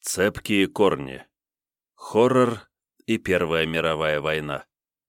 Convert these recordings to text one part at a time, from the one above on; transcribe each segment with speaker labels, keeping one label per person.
Speaker 1: Цепкие корни. Хоррор и Первая мировая война.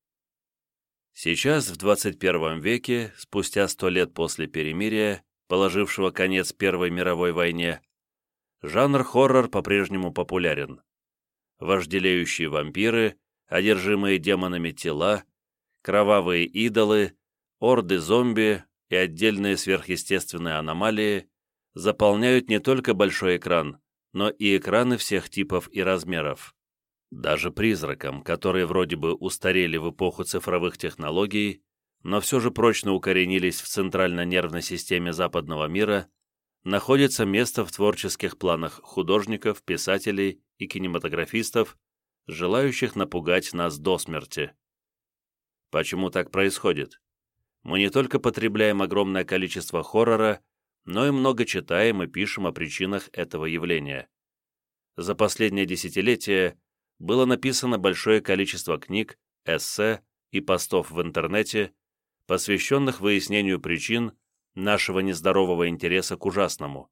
Speaker 1: Сейчас, в 21 веке, спустя 100 лет после перемирия, положившего конец Первой мировой войне, жанр хоррор по-прежнему популярен. Вожделеющие вампиры, одержимые демонами тела, кровавые идолы, орды зомби и отдельные сверхъестественные аномалии заполняют не только большой экран, но и экраны всех типов и размеров. Даже призракам, которые вроде бы устарели в эпоху цифровых технологий, но все же прочно укоренились в центральной нервной системе западного мира, находится место в творческих планах художников, писателей и кинематографистов, желающих напугать нас до смерти. Почему так происходит? Мы не только потребляем огромное количество хоррора, но и много читаем и пишем о причинах этого явления. За последнее десятилетие было написано большое количество книг, эссе и постов в интернете, посвященных выяснению причин нашего нездорового интереса к ужасному.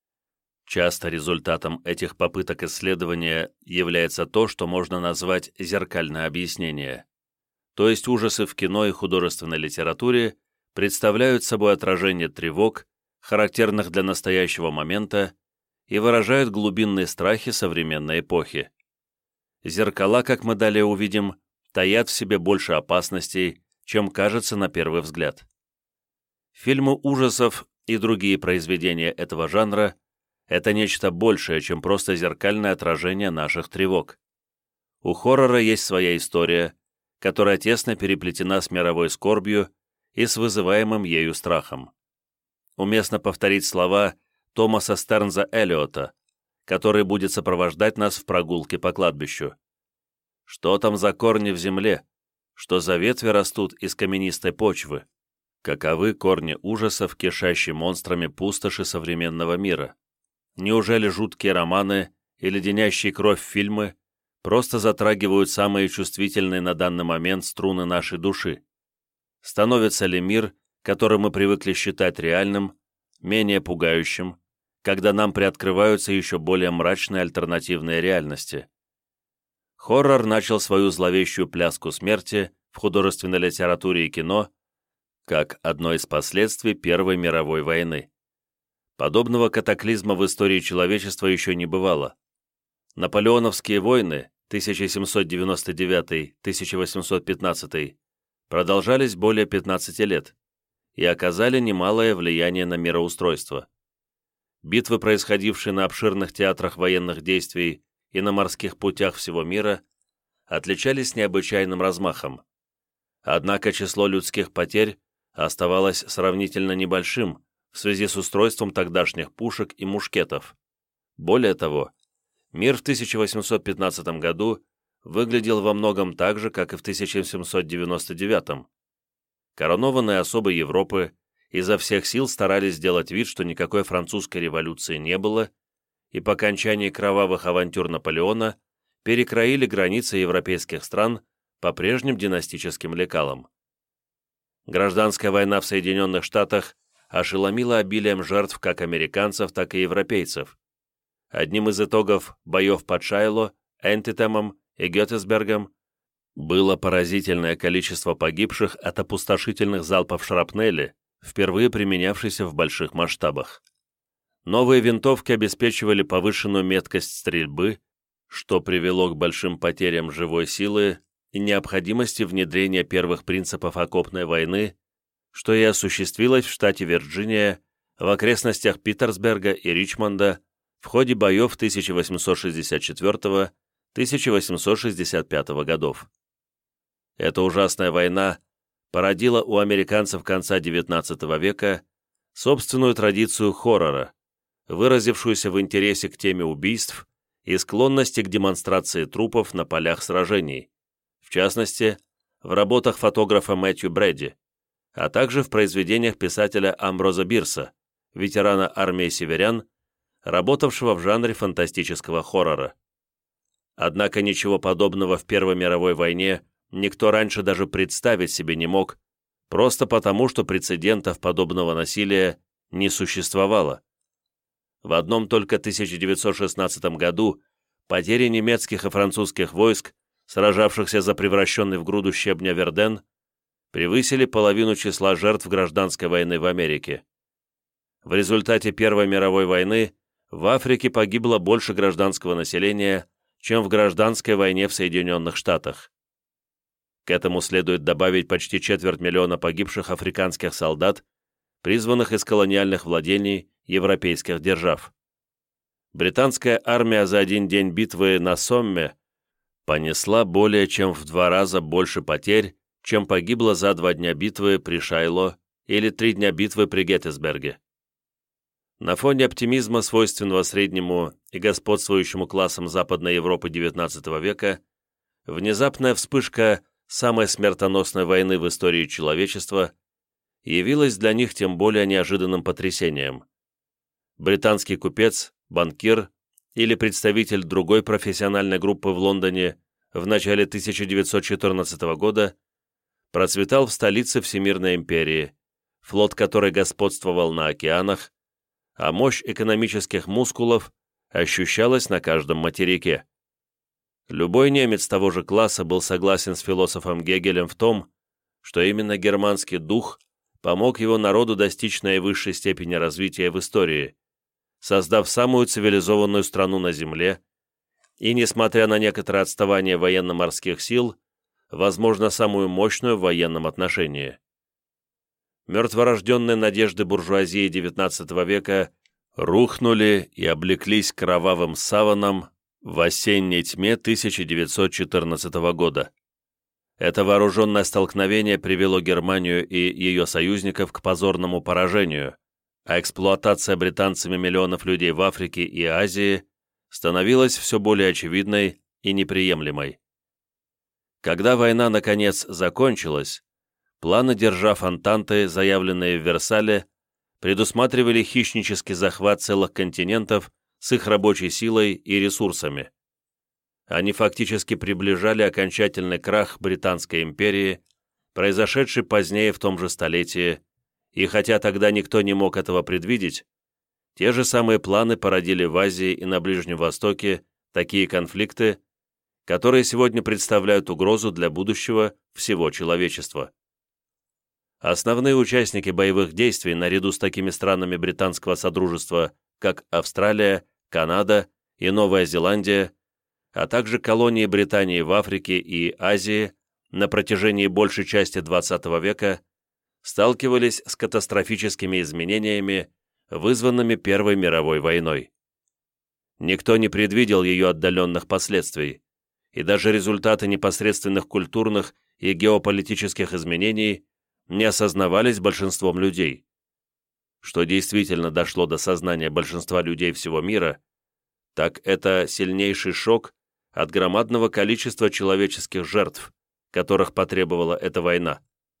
Speaker 1: Часто результатом этих попыток исследования является то, что можно назвать зеркальное объяснение. То есть ужасы в кино и художественной литературе представляют собой отражение тревог, характерных для настоящего момента, и выражают глубинные страхи современной эпохи. Зеркала, как мы далее увидим, таят в себе больше опасностей, чем кажется на первый взгляд. Фильмы ужасов и другие произведения этого жанра – это нечто большее, чем просто зеркальное отражение наших тревог. У хоррора есть своя история, которая тесно переплетена с мировой скорбью и с вызываемым ею страхом. Уместно повторить слова Томаса Стернза Эллиота, который будет сопровождать нас в прогулке по кладбищу. Что там за корни в земле? Что за ветви растут из каменистой почвы? Каковы корни ужасов, кишащие монстрами пустоши современного мира? Неужели жуткие романы и леденящие кровь фильмы просто затрагивают самые чувствительные на данный момент струны нашей души? Становится ли мир, который мы привыкли считать реальным, менее пугающим, когда нам приоткрываются еще более мрачные альтернативные реальности? Хоррор начал свою зловещую пляску смерти в художественной литературе и кино как одно из последствий Первой мировой войны. Подобного катаклизма в истории человечества еще не бывало. Наполеоновские войны 1799-1815 продолжались более 15 лет и оказали немалое влияние на мироустройство. Битвы, происходившие на обширных театрах военных действий и на морских путях всего мира, отличались необычайным размахом. Однако число людских потерь оставалось сравнительно небольшим в связи с устройством тогдашних пушек и мушкетов. Более того, мир в 1815 году выглядел во многом так же, как и в 1799. Коронованные особы Европы изо всех сил старались сделать вид, что никакой французской революции не было, и по окончании кровавых авантюр Наполеона перекроили границы европейских стран по прежним династическим лекалам. Гражданская война в Соединенных Штатах ошеломила обилием жертв как американцев, так и европейцев. Одним из итогов боев под Шайло, Энтетемом и Геттисбергом было поразительное количество погибших от опустошительных залпов шрапнели, впервые применявшейся в больших масштабах. Новые винтовки обеспечивали повышенную меткость стрельбы, что привело к большим потерям живой силы и необходимости внедрения первых принципов окопной войны, что и осуществилось в штате Вирджиния, в окрестностях Питтсберга и Ричмонда в ходе боев 1864-1865 годов. Эта ужасная война породила у американцев конца XIX века собственную традицию хоррора, выразившуюся в интересе к теме убийств и склонности к демонстрации трупов на полях сражений, в частности, в работах фотографа Мэтью Брэди, а также в произведениях писателя Амброза Бирса, ветерана армии северян, работавшего в жанре фантастического хоррора. Однако ничего подобного в Первой мировой войне никто раньше даже представить себе не мог, просто потому, что прецедентов подобного насилия не существовало. В одном только 1916 году потери немецких и французских войск, сражавшихся за превращенный в груду щебня Верден, превысили половину числа жертв гражданской войны в Америке. В результате Первой мировой войны в Африке погибло больше гражданского населения, чем в гражданской войне в Соединенных Штатах. К этому следует добавить почти 250 000 погибших африканских солдат, призванных из колониальных владений европейских держав. Британская армия за один день битвы на Сомме понесла более чем в 2 раза больше потерь, чем погибло за 2 дня битвы при Шайло или 3 дня битвы при Геттисберге. На фоне оптимизма, свойственного среднему и господствующему классам Западной Европы XIX века, внезапная вспышка самой смертоносной войны в истории человечества явилась для них тем более неожиданным потрясением. Британский купец, банкир или представитель другой профессиональной группы в Лондоне в начале 1914 года процветал в столице Всемирной империи, флот которой господствовал на океанах, а мощь экономических мускулов ощущалась на каждом материке. Любой немец того же класса был согласен с философом Гегелем в том, что именно германский дух помог его народу достичь наивысшей степени развития в истории, создав самую цивилизованную страну на Земле и, несмотря на некоторое отставание военно-морских сил, возможно, самую мощную в военном отношении. Мертворожденные надежды буржуазии XIX века рухнули и облеклись кровавым саваном в осенней тьме 1914 года. Это вооруженное столкновение привело Германию и ее союзников к позорному поражению, а эксплуатация британцами миллионов людей в Африке и Азии становилась все более очевидной и неприемлемой. Когда война, наконец, закончилась, планы держав Антанты, заявленные в Версале, предусматривали хищнический захват целых континентов с их рабочей силой и ресурсами. Они фактически приближали окончательный крах Британской империи, произошедший позднее в том же столетии, и хотя тогда никто не мог этого предвидеть, те же самые планы породили в Азии и на Ближнем Востоке такие конфликты, которые сегодня представляют угрозу для будущего всего человечества. Основные участники боевых действий наряду с такими странами британского содружества, как Австралия, Канада и Новая Зеландия, а также колонии Британии в Африке и Азии на протяжении большей части XX века, сталкивались с катастрофическими изменениями, вызванными Первой мировой войной. Никто не предвидел ее отдаленных последствий, и даже результаты непосредственных культурных и геополитических изменений не осознавались большинством людей. Что действительно дошло до сознания большинства людей всего мира, так это сильнейший шок от громадного количества человеческих жертв, которых потребовала эта война.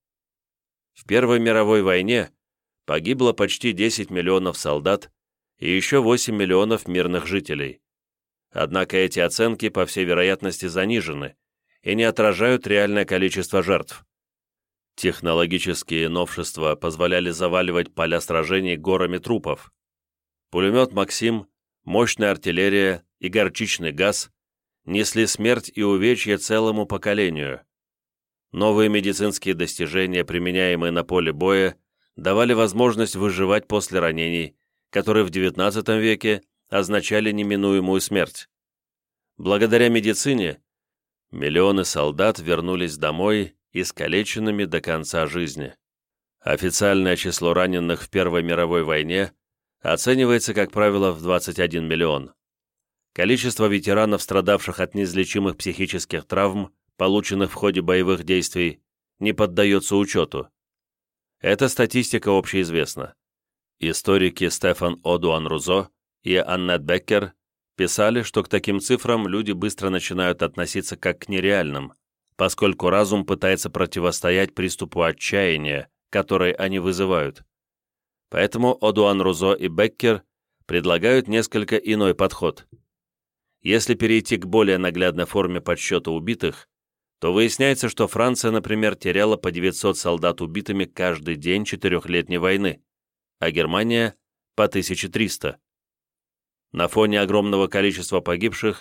Speaker 1: В Первой мировой войне погибло почти 10 миллионов солдат и еще 8 миллионов мирных жителей. Однако эти оценки, по всей вероятности, занижены и не отражают реальное количество жертв. Технологические новшества позволяли заваливать поля сражений горами трупов. Пулемет «Максим», мощная артиллерия и горчичный газ несли смерть и увечья целому поколению. Новые медицинские достижения, применяемые на поле боя, давали возможность выживать после ранений, которые в XIX веке означали неминуемую смерть. Благодаря медицине миллионы солдат вернулись домой искалеченными до конца жизни. Официальное число раненых в Первой мировой войне оценивается, как правило, в 21 миллион. Количество ветеранов, страдавших от неизлечимых психических травм, полученных в ходе боевых действий, не поддается учету. Эта статистика общеизвестна. Историки Стефан Одуан-Рузо и Аннет Беккер писали, что к таким цифрам люди быстро начинают относиться как к нереальным, поскольку разум пытается противостоять приступу отчаяния, который они вызывают. Поэтому Одуан-Рузо и Беккер предлагают несколько иной подход. Если перейти к более наглядной форме подсчета убитых, то выясняется, что Франция, например, теряла по 900 солдат убитыми каждый день четырехлетней войны, а Германия – по 1300. На фоне огромного количества погибших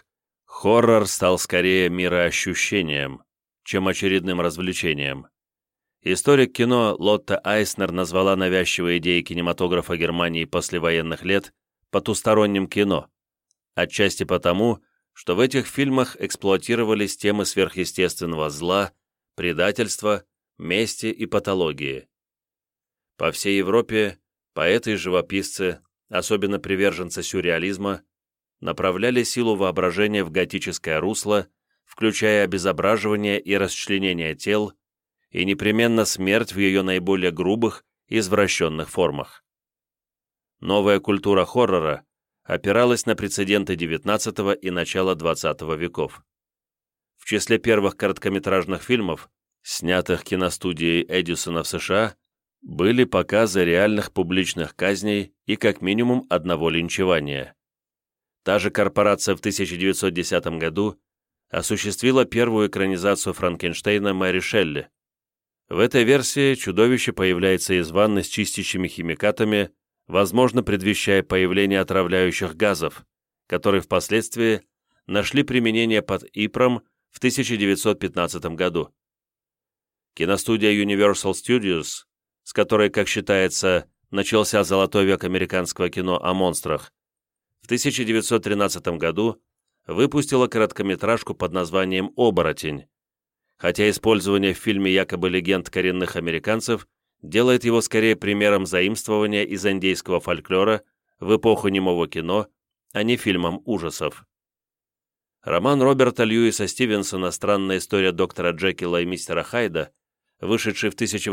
Speaker 1: Хоррор стал скорее мироощущением, чем очередным развлечением. Историк кино Лотта Айснер назвала навязчивые идеи кинематографа Германии послевоенных лет потусторонним кино, отчасти потому, что в этих фильмах эксплуатировались темы сверхъестественного зла, предательства, мести и патологии. По всей Европе поэты и живописцы, особенно приверженцы сюрреализма, направляли силу воображения в готическое русло, включая обезображивание и расчленение тел, и непременно смерть в ее наиболее грубых и извращенных формах. Новая культура хоррора опиралась на прецеденты XIX и начала XX веков. В числе первых короткометражных фильмов, снятых киностудией Эдисона в США, были показы реальных публичных казней и как минимум одного линчевания. Та же корпорация в 1910 году осуществила первую экранизацию Франкенштейна Мэри Шелли. В этой версии чудовище появляется из ванны с чистящими химикатами, возможно, предвещая появление отравляющих газов, которые впоследствии нашли применение под Ипром в 1915 году. Киностудия Universal Studios, с которой, как считается, начался золотой век американского кино о монстрах, в 1913 году выпустила короткометражку под названием «Оборотень», хотя использование в фильме якобы легенд коренных американцев делает его скорее примером заимствования из индейского фольклора в эпоху немого кино, а не фильмом ужасов. Роман Роберта Льюиса Стивенсона «Странная история доктора Джекила и мистера Хайда», вышедший в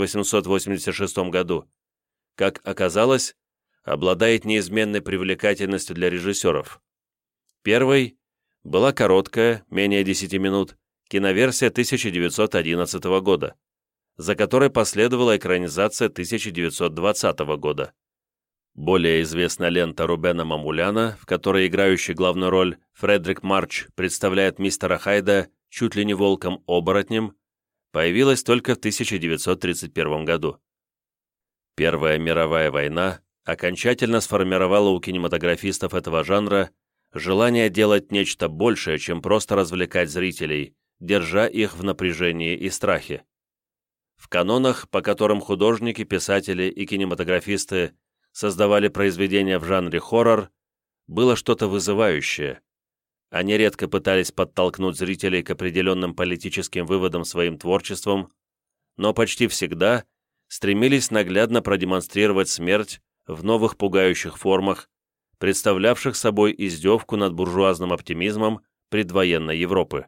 Speaker 1: 1886 году, как оказалось, обладает неизменной привлекательностью для режиссеров. Первой была короткая, менее 10 минут, киноверсия 1911 года, за которой последовала экранизация 1920 года. Более известна лента Рубена Мамуляна, в которой играющий главную роль Фредерик Марч представляет мистера Хайда чуть ли не волком-оборотнем, появилась только в 1931 году. Первая мировая война окончательно сформировала у кинематографистов этого жанра желание делать нечто большее, чем просто развлекать зрителей, держа их в напряжении и страхе. В канонах, по которым художники, писатели и кинематографисты создавали произведения в жанре хоррор, было что-то вызывающее. Они редко пытались подтолкнуть зрителей к определенным политическим выводам своим творчеством, но почти всегда стремились наглядно продемонстрировать смерть в новых пугающих формах, представлявших собой издевку над буржуазным оптимизмом предвоенной Европы.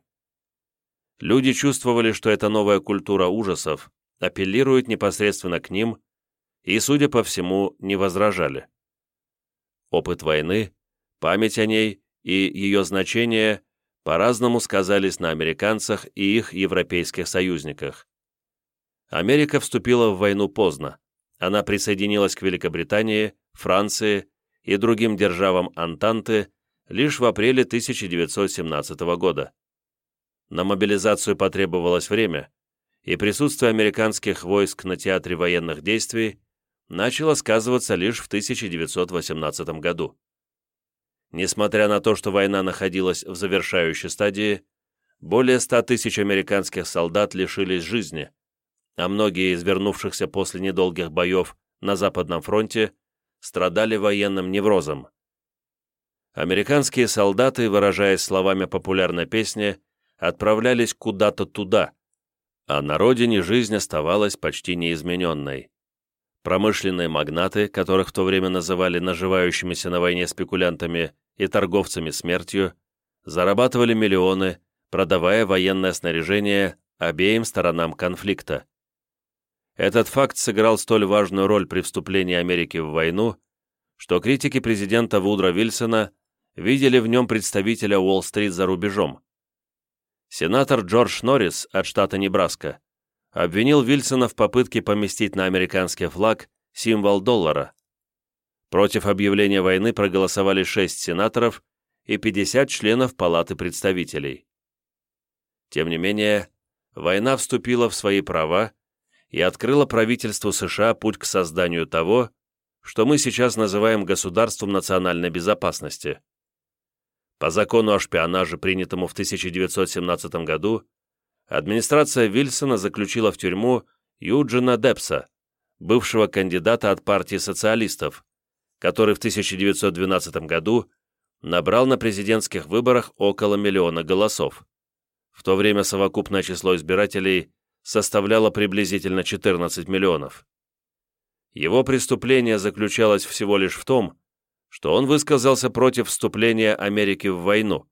Speaker 1: Люди чувствовали, что эта новая культура ужасов апеллирует непосредственно к ним и, судя по всему, не возражали. Опыт войны, память о ней и ее значение по-разному сказались на американцах и их европейских союзниках. Америка вступила в войну поздно. Она присоединилась к Великобритании, Франции и другим державам Антанты лишь в апреле 1917 года. На мобилизацию потребовалось время, и присутствие американских войск на театре военных действий начало сказываться лишь в 1918 году. Несмотря на то, что война находилась в завершающей стадии, более 100 тысяч американских солдат лишились жизни, а многие из вернувшихся после недолгих боев на Западном фронте страдали военным неврозом. Американские солдаты, выражаясь словами популярной песни, отправлялись куда-то туда, а на родине жизнь оставалась почти неизмененной. Промышленные магнаты, которых в то время называли наживающимися на войне спекулянтами и торговцами смертью, зарабатывали миллионы, продавая военное снаряжение обеим сторонам конфликта. Этот факт сыграл столь важную роль при вступлении Америки в войну, что критики президента Вудро Вильсона видели в нем представителя Уолл-стрит за рубежом. Сенатор Джордж Норрис от штата Небраска обвинил Вильсона в попытке поместить на американский флаг символ доллара. Против объявления войны проголосовали 6 сенаторов и 50 членов Палаты представителей. Тем не менее, война вступила в свои права и открыла правительству США путь к созданию того, что мы сейчас называем государством национальной безопасности. По закону о шпионаже, принятому в 1917 году, администрация Вильсона заключила в тюрьму Юджина Депса, бывшего кандидата от партии социалистов, который в 1912 году набрал на президентских выборах около 1 миллиона голосов. В то время совокупное число избирателей составляло приблизительно 14 миллионов. Его преступление заключалось всего лишь в том, что он высказался против вступления Америки в войну.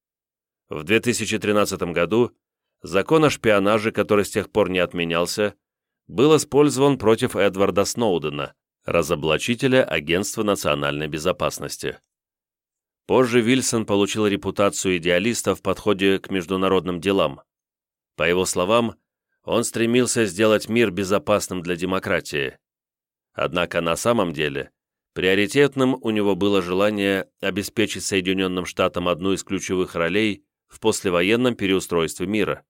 Speaker 1: В 2013 году закон о шпионаже, который с тех пор не отменялся, был использован против Эдварда Сноудена, разоблачителя Агентства национальной безопасности. Позже Вильсон получил репутацию идеалиста в подходе к международным делам. По его словам, он стремился сделать мир безопасным для демократии. Однако на самом деле приоритетным у него было желание обеспечить Соединенным Штатам одну из ключевых ролей в послевоенном переустройстве мира.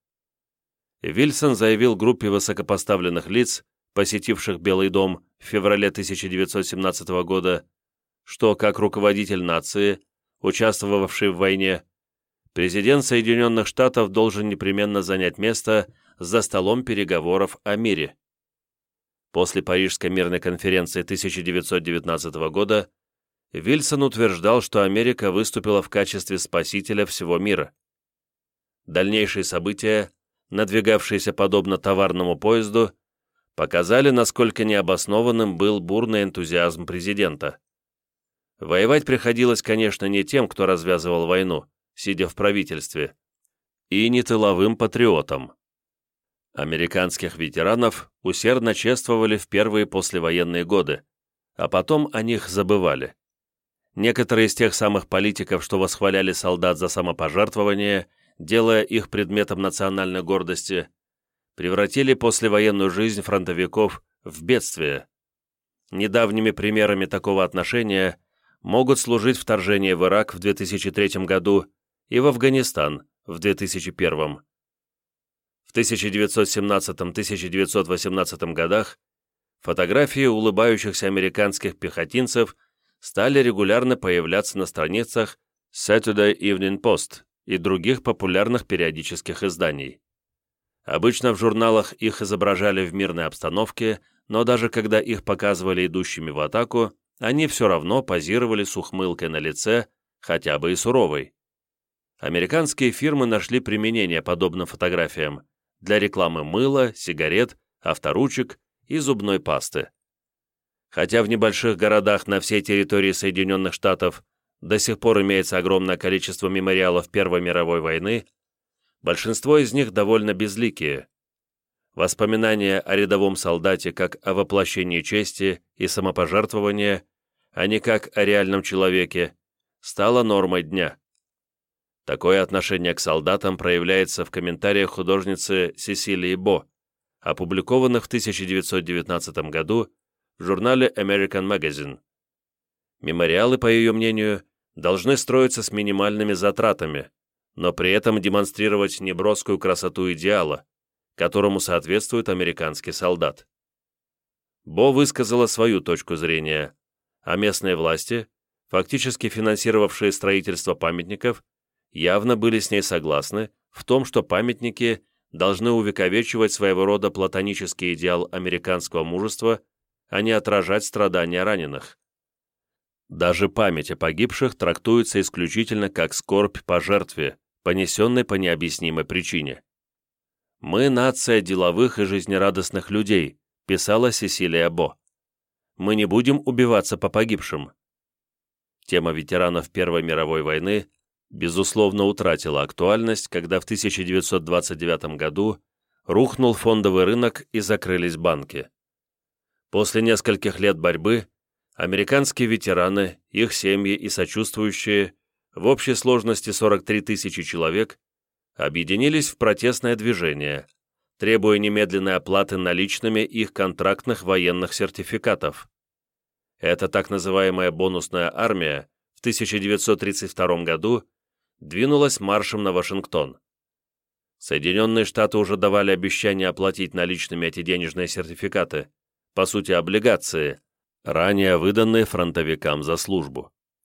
Speaker 1: Вильсон заявил группе высокопоставленных лиц, посетивших Белый дом в феврале 1917 года, что, как руководитель нации, участвовавший в войне, президент Соединенных Штатов должен непременно занять место за столом переговоров о мире. После Парижской мирной конференции 1919 года Вильсон утверждал, что Америка выступила в качестве спасителя всего мира. Дальнейшие события, надвигавшиеся подобно товарному поезду, показали, насколько необоснованным был бурный энтузиазм президента. Воевать приходилось, конечно, не тем, кто развязывал войну, сидя в правительстве, и не тыловым патриотам. Американских ветеранов усердно чествовали в первые послевоенные годы, а потом о них забывали. Некоторые из тех самых политиков, что восхваляли солдат за самопожертвование, делая их предметом национальной гордости, превратили послевоенную жизнь фронтовиков в бедствие. Недавними примерами такого отношения могут служить вторжение в Ирак в 2003 году и в Афганистан в 2001. В 1917-1918 годах фотографии улыбающихся американских пехотинцев стали регулярно появляться на страницах Saturday Evening Post и других популярных периодических изданий. Обычно в журналах их изображали в мирной обстановке, но даже когда их показывали идущими в атаку, они все равно позировали с ухмылкой на лице, хотя бы и суровой. Американские фирмы нашли применение подобным фотографиям для рекламы мыла, сигарет, авторучек и зубной пасты. Хотя в небольших городах на всей территории Соединенных Штатов до сих пор имеется огромное количество мемориалов Первой мировой войны, большинство из них довольно безликие. Воспоминания о рядовом солдате как о воплощении чести и самопожертвования, а не как о реальном человеке, стало нормой дня. Такое отношение к солдатам проявляется в комментариях художницы Сесилии Бо, опубликованных в 1919 году в журнале American Magazine. Мемориалы, по ее мнению, должны строиться с минимальными затратами, но при этом демонстрировать неброскую красоту идеала, которому соответствует американский солдат. Бо высказала свою точку зрения, а местные власти, фактически финансировавшие строительство памятников, явно были с ней согласны в том, что памятники должны увековечивать своего рода платонический идеал американского мужества, а не отражать страдания раненых. Даже память о погибших трактуется исключительно как скорбь по жертве, понесенной по необъяснимой причине. «Мы нация деловых и жизнерадостных людей», писала Сесилия Бо. «Мы не будем убиваться по погибшим». Тема ветеранов Первой мировой войны безусловно утратила актуальность, когда в 1929 году рухнул фондовый рынок и закрылись банки. После нескольких лет борьбы американские ветераны, их семьи и сочувствующие, в общей сложности 43 тысячи человек, объединились в протестное движение, требуя немедленной оплаты наличными их контрактных военных сертификатов. Эта так называемая бонусная армия в 1932 году двинулась маршем на Вашингтон. Соединенные Штаты уже давали обещание оплатить наличными эти денежные сертификаты, по сути облигации, ранее выданные фронтовикам за службу.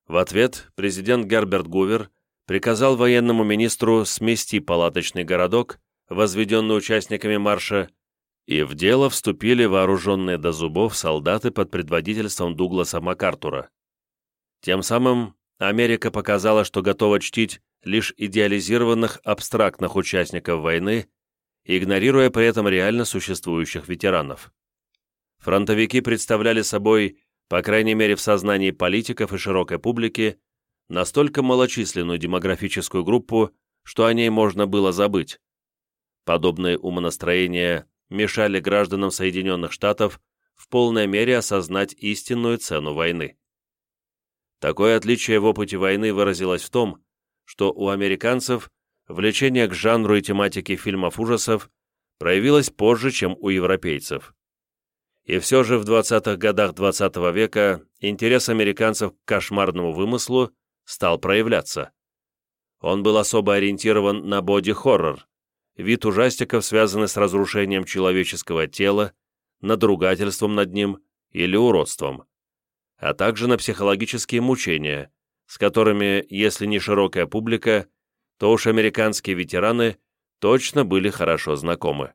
Speaker 1: В ответ президент Герберт Гувер приказал военному министру смести палаточный городок, возведенный участниками марша, и в дело вступили вооруженные до зубов солдаты под предводительством Дугласа МакАртура. Тем самым Америка показала, что готова чтить лишь идеализированных абстрактных участников войны, игнорируя при этом реально существующих ветеранов. Фронтовики представляли собой, по крайней мере в сознании политиков и широкой публики, настолько малочисленную демографическую группу, что о ней можно было забыть. Подобные умонастроения мешали гражданам Соединенных Штатов в полной мере осознать истинную цену войны. Такое отличие в опыте войны выразилось в том, что у американцев влечение к жанру и тематике фильмов ужасов проявилось позже, чем у европейцев. И все же в 20-х годах XX века интерес американцев к кошмарному вымыслу стал проявляться. Он был особо ориентирован на боди-хоррор, вид ужастиков, связанный с разрушением человеческого тела, надругательством над ним или уродством, а также на психологические мучения, с которыми, если не широкая публика, то уж американские ветераны точно были хорошо знакомы.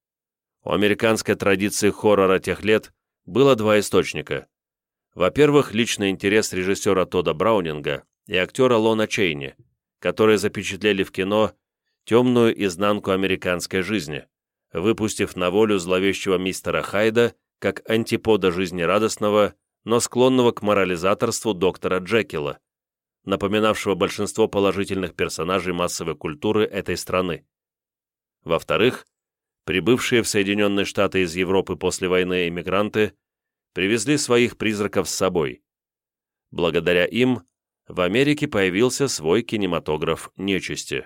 Speaker 1: У американской традиции хоррора тех лет было два источника. Во-первых, личный интерес режиссера Тодда Браунинга и актера Лона Чейни, которые запечатлели в кино темную изнанку американской жизни, выпустив на волю зловещего мистера Хайда как антипода жизнерадостного, но склонного к морализаторству доктора Джекила, напоминавшего большинство положительных персонажей массовой культуры этой страны. Во-вторых, прибывшие в Соединенные Штаты из Европы после войны эмигранты привезли своих призраков с собой. Благодаря им в Америке появился свой кинематограф нечисти.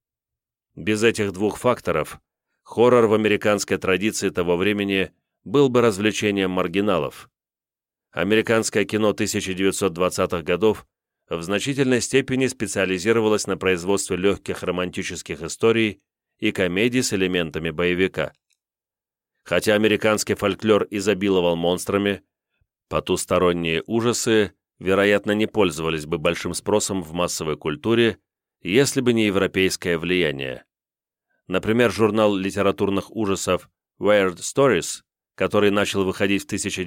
Speaker 1: Без этих двух факторов хоррор в американской традиции того времени был бы развлечением маргиналов. Американское кино 1920-х годов в значительной степени специализировалось на производстве легких романтических историй и комедий с элементами боевика. Хотя американский фольклор изобиловал монстрами, потусторонние ужасы, вероятно, не пользовались бы большим спросом в массовой культуре, если бы не европейское влияние. Например, журнал литературных ужасов Weird Stories, который начал выходить в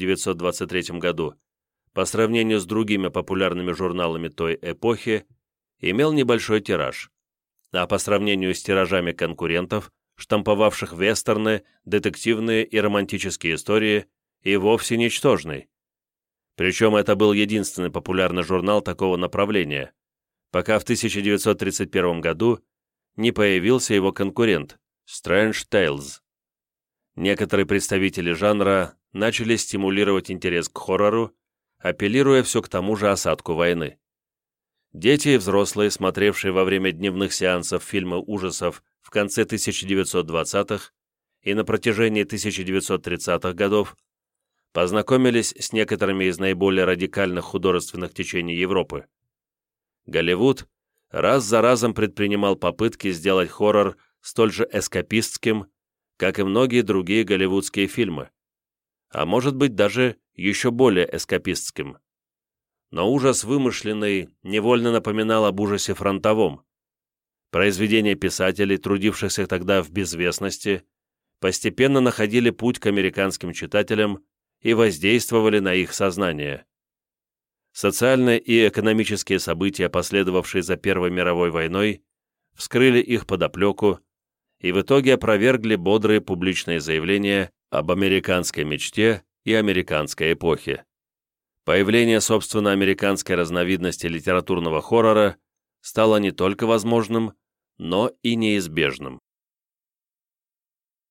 Speaker 1: 1923 году, по сравнению с другими популярными журналами той эпохи, имел небольшой тираж, а по сравнению с тиражами конкурентов, штамповавших вестерны, детективные и романтические истории, и вовсе ничтожный. Причем это был единственный популярный журнал такого направления, пока в 1931 году не появился его конкурент Strange Tales. Некоторые представители жанра начали стимулировать интерес к хоррору, апеллируя все к тому же осадку войны. Дети и взрослые, смотревшие во время дневных сеансов фильмы ужасов в конце 1920-х и на протяжении 1930-х годов, познакомились с некоторыми из наиболее радикальных художественных течений Европы. Голливуд раз за разом предпринимал попытки сделать хоррор столь же эскапистским, как и многие другие голливудские фильмы, а может быть даже еще более эскапистским. Но ужас вымышленный невольно напоминал об ужасе фронтовом. Произведения писателей, трудившихся тогда в безвестности, постепенно находили путь к американским читателям и воздействовали на их сознание. Социальные и экономические события, последовавшие за Первой мировой войной, вскрыли их подоплеку и в итоге опровергли бодрые публичные заявления об американской мечте и американской эпохе. Появление, собственно, американской разновидности литературного хоррора стало не только возможным, но и неизбежным.